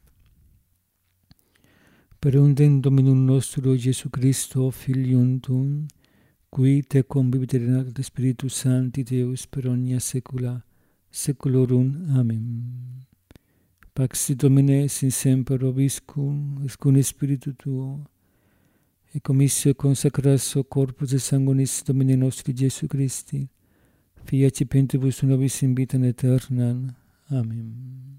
Per undem Dominum nostro Iesu Christo, Filium Tuum, qui te convivit et Spiritus Sancti Deus per omnia saecula saeculorum. Amen. Pax Domine sin semper vobiscum, et cum Spiritu Tuo, et commissio consecratio corpus et sanguinis Domini nostri Iesu Christi, fiat pentibus nobis in vitam aeternam. Amen.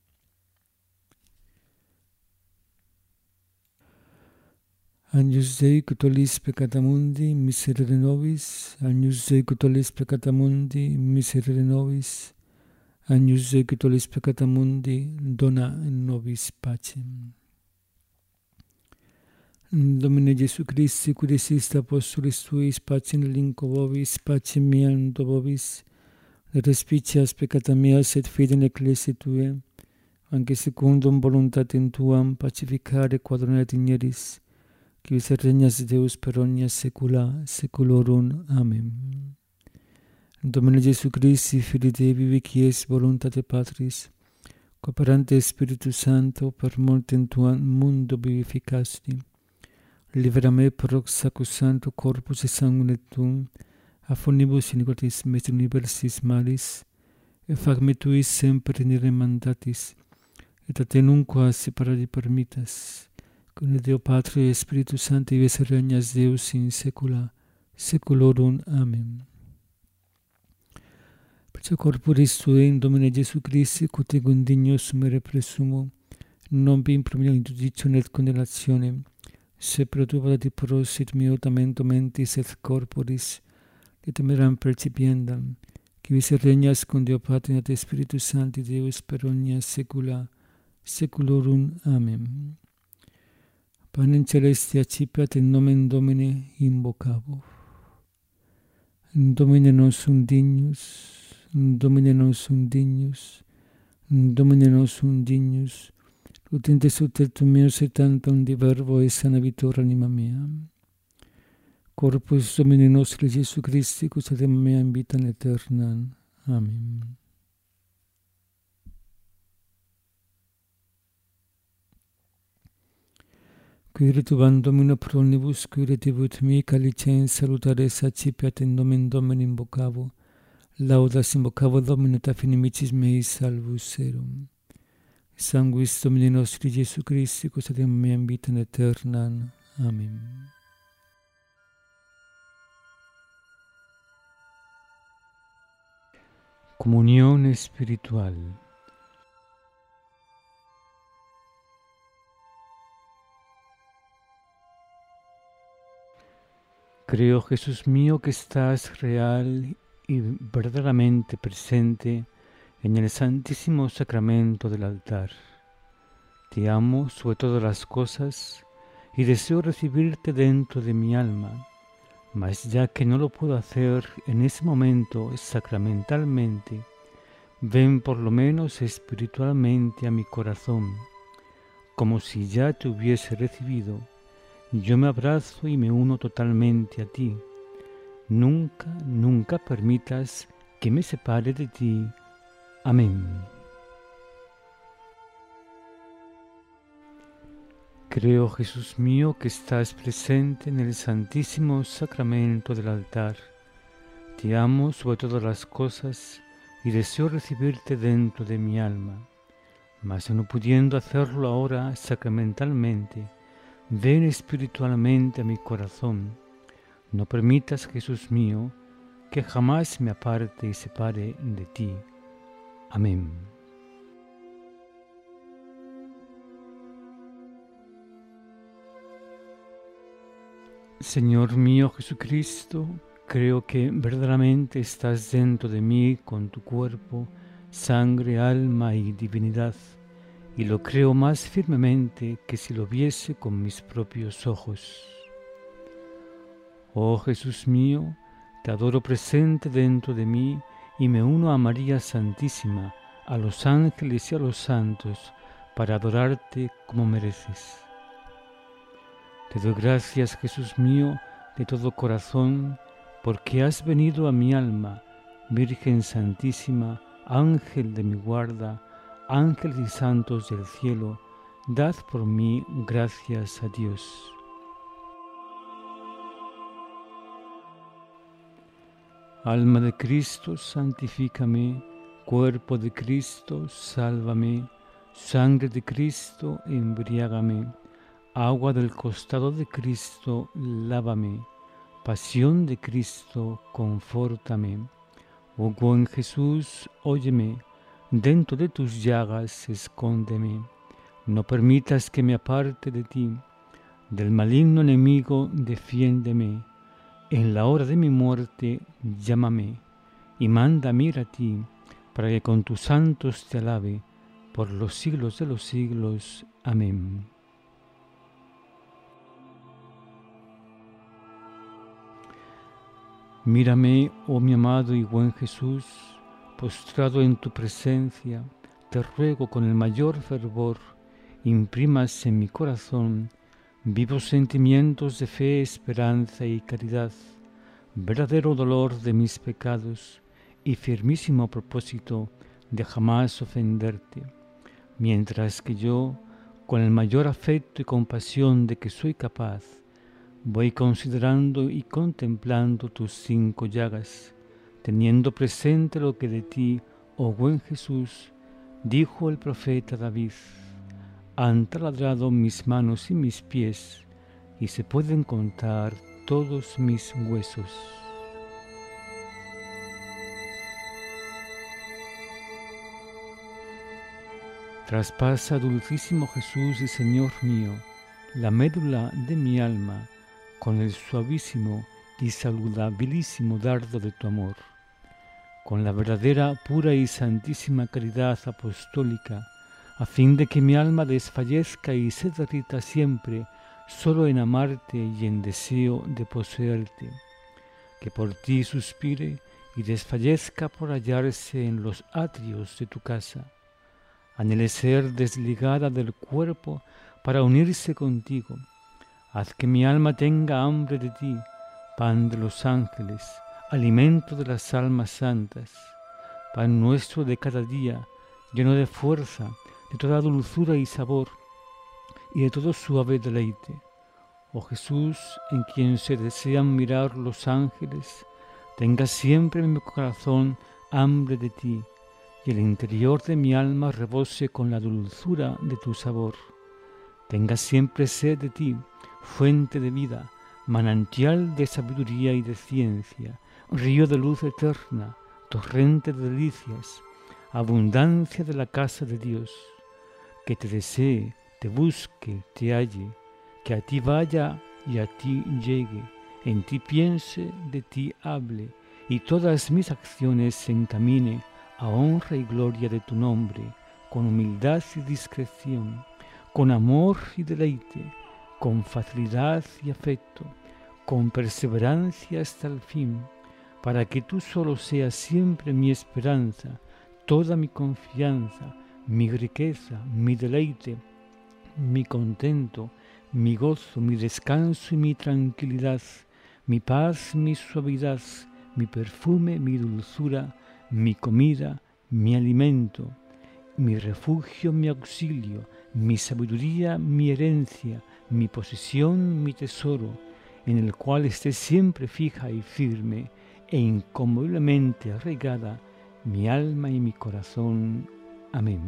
Agnus Dei, qui tollis peccata mundi, miserere nobis. Agnus Dei, qui tollis peccata mundi, miserere nobis. Agnus Dei, qui tollis peccata mundi, dona nobis pacem. Domine Iesu Christi, qui desiste apostolis Tuis, pacem relinquo vobis, pacem meam do vobis, respicias peccata meas et fidem ecclesiae Tuae, anque secundum voluntatem Tuam pacificare quadrona digneris, qui vis regnas Deus per omnia saecula saeculorum. Amen. Domine Iesu Christi, Filii Dei vivi, qui es voluntate Patris, cooperante Spiritus Sancto, per mortem Tuam mundo vivificasti, libera me pro sacrosancto corpus et sanguine Tuum, a omnibus iniquitis mea universis malis, et fac me Tuis semper tenere mandatis, et a te nunquam separare permittas, cum Deo Patria et Spiritus Sancti vis regnas Deus in saecula saeculorum. Amen. Perciò corporis Tuae, Domine Iesu Christi, quod ego digno sumere presumo, non vi impromio in judicium et condenationem, se pro Tua voluntas prosit meo tamento mentis et corporis, que temeram percipiendam, qui vis regnas con Deo Patri et Spiritus Sancti Deus per omnia saecula saeculorum. Amen. Panem celeste accipiat in nomen Domini invocabo. Domine nostrum dignus, Domine nostrum dignus, Domine nostrum dignus, utente sutertum meus et tantum di verbo et sanabitur anima mea. Corpus Domini nostri Jesu Christi, custodem mea in vitam aeternam. Amen. Qui retubam Domino pro omnibus, qui retibut mi calicens salutares accipiat in nomen Domini invocavo, laudas invocavo Domino et affinimicis mei salvus erum. Sanguis Domini nostri Jesu Christi, custodem mea in vitam aeternam. Amen. Comunión espiritual. Creo, Jesús mío, que estás real y verdaderamente presente en el santísimo sacramento del altar. Te amo sobre todas las cosas y deseo recibirte dentro de mi alma, mas ya que no lo puedo hacer en ese momento sacramentalmente, ven por lo menos espiritualmente a mi corazón, como si ya te hubiese recibido. Yo me abrazo y me uno totalmente a ti. Nunca, nunca permitas que me separe de ti. Amén. Creo, Jesús mío, que estás presente en el santísimo sacramento del altar. Te amo sobre todas las cosas y deseo recibirte dentro de mi alma. Mas no pudiendo hacerlo ahora sacramentalmente, ven espiritualmente a mi corazón. No permitas, Jesús mío, que jamás me aparte y separe de ti. Amén. Señor mío Jesucristo, creo que verdaderamente estás dentro de mí con tu cuerpo, sangre, alma y divinidad, y lo creo más firmemente que si lo viese con mis propios ojos. Oh Jesús mío, te adoro presente dentro de mí y me uno a María Santísima, a los ángeles y a los santos, para adorarte como mereces. Te doy gracias, Jesús mío, de todo corazón, porque has venido a mi alma, Virgen Santísima, Ángel de mi guarda, ángeles y santos del cielo, dad por mí gracias a Dios. Alma de Cristo, santifícame, cuerpo de Cristo, sálvame, sangre de Cristo, embriágame, agua del costado de Cristo, lávame, pasión de Cristo, confórtame. Oh buen Jesús, óyeme, dentro de tus llagas escóndeme, no permitas que me aparte de ti, del maligno enemigo defiéndeme, en la hora de mi muerte llámame, y mándame ir a ti, para que con tus santos te alabe, por los siglos de los siglos. Amén. Mírame, oh mi amado y buen Jesús, postrado en tu presencia, te ruego con el mayor fervor, imprimas en mi corazón vivos sentimientos de fe, esperanza y caridad, verdadero dolor de mis pecados y firmísimo propósito de jamás ofenderte, mientras que yo, con el mayor afecto y compasión de que soy capaz, voy considerando y contemplando tus 5 llagas, teniendo presente lo que de ti, oh buen Jesús, dijo el profeta David: han taladrado mis manos y mis pies, y se pueden contar todos mis huesos. Traspasa, dulcísimo Jesús y Señor mío, la médula de mi alma, con el suavísimo y saludabilísimo dardo de tu amor. Con la verdadera, pura y santísima caridad apostólica, a fin de que mi alma desfallezca y se derrita siempre solo en amarte y en deseo de poseerte, que por ti suspire y desfallezca por hallarse en los atrios de tu casa. Anhele ser desligada del cuerpo para unirse contigo. Haz que mi alma tenga hambre de ti, pan de los ángeles, alimento de las almas santas, pan nuestro de cada día, lleno de fuerza, de toda dulzura y sabor, y de todo suave deleite. Oh Jesús, en quien se desean mirar los ángeles, tenga siempre en mi corazón hambre de ti, y el interior de mi alma rebose con la dulzura de tu sabor. Tenga siempre sed de ti, fuente de vida, manantial de sabiduría y de ciencia, río de luz eterna, torrente de delicias, abundancia de la casa de Dios. Que te desee, te busque, te halle, que a ti vaya y a ti llegue, en ti piense, de ti hable, y todas mis acciones se encamine a honra y gloria de tu nombre, con humildad y discreción, con amor y deleite, con facilidad y afecto, con perseverancia hasta el fin, para que tú solo seas siempre mi esperanza, toda mi confianza, mi riqueza, mi deleite, mi contento, mi gozo, mi descanso y mi tranquilidad, mi paz, mi suavidad, mi perfume, mi dulzura, mi comida, mi alimento, mi refugio, mi auxilio, mi sabiduría, mi herencia, mi posesión, mi tesoro, en el cual esté siempre fija y firme e inconmoviblemente arraigada mi alma y mi corazón. Amén.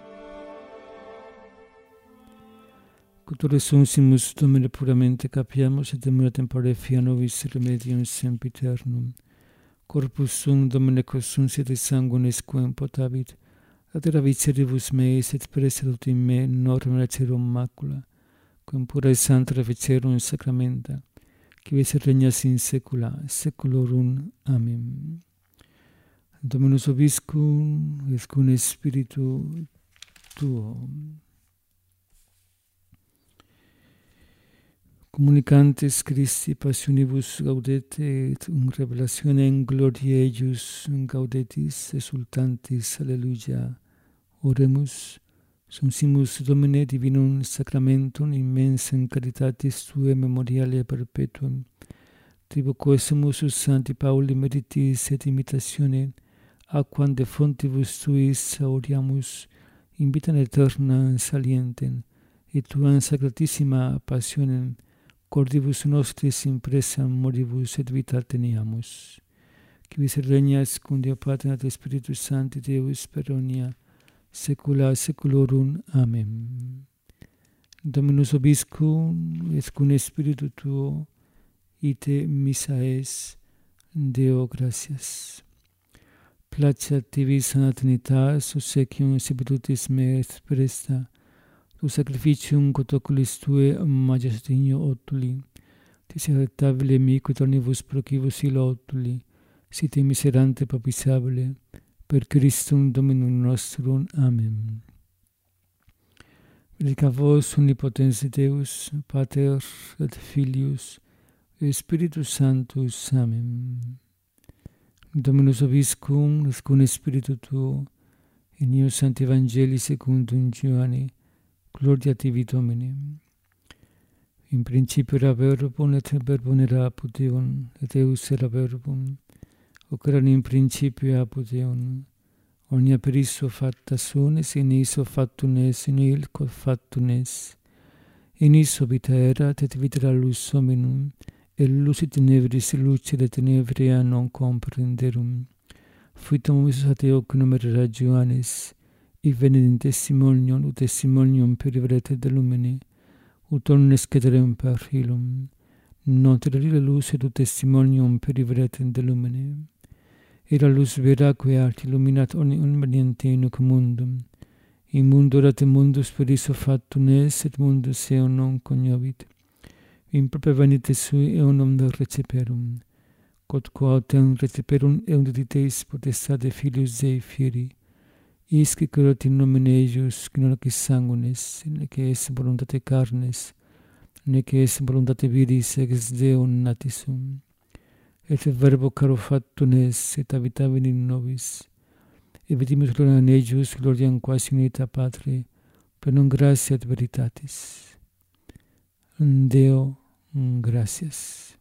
Cultura sunsimus Domine puramente capiamus et emula tempore fia nobis remedium sempiternum. Corpus sum Domine quos siete sanguinis quem potavit, ad viceribus meis et preselut in me norma lacerum macula, quem pura et santa reficerum sacramenta, qui vis regnas in saecula saeculorum. Amen. Dominus vobiscum, et cum spiritu tuo. Communicantes Christi passionibus gaudete, et revelationem gloriae eius gaudetis, exultantis, alleluia. Oremus, sunsimus Domine divinum sacramentum immensam caritatis Tuae memoriale perpetuum, tribo quesumus Sancti Pauli meritis et imitationem, aquam de fontibus Tuis aureamus, in vitam aeterna salientem, et Tuam sacratissima passionem, cordibus nostris impressam moribus et vita teniamus. Qui vis regnas cum Deo Pater et Spiritus Sancti Deus per omnia saecula saeculorum. Amen. Dominus vobiscum, et cum spiritu tuo, ite missa es. Deo gratias. Placeat tibi, Sancta Trinitas, obsequium sapientis me et presta, tu sacrificium quod oculis Tuae majestatium otuli, tis acceptabile mi quid omnibus procibus illo otuli, site miserante papisabile, per Christum Dominum nostrum. Amen. Benedicat vos omnipotens Deus, Pater et Filius, et Spiritus Sanctus. Amen. Dominus vobiscum, et cum spiritu tuo, in eius Sancti Evangelii secundum Ioanne, gloria tibi Domine. In principio era verbum, et verbum era apud Deum, et Deus era verbum, hoc erat in principio apud Deum. Omnia per issue facta sunt, in issue factum est, in ilco factum est. In issue vita erat, et vita era lux hominum, et lux tenebris lucere tenebria non comprenderum. Fuitum isus ad eo cum numera Johannes, ic venit in testimonium, ut testimonium per verite de lumine, ut omnes cederem per ilum. Non terrile lux et ut testimonium per verite de lumine. Era lux veraque art illuminat omnium in hoc mundum. In mundo erat mundus per issue factum est, et mundus eo non cognovit. in propria vanite sui eonum de receperum, quod quautem receperum eum de teis potestate filius Dei firi, isque quod in nomine eius, qui non ex sanguinis, nec es voluntate carnes, nec es voluntate viris ex Deum natisum. Et verbo caro factum est, et habitavit in nobis, et vidimus gloria in eius, gloriam quasi unita Patri, plenum gratia et veritatis. Deo, gracias.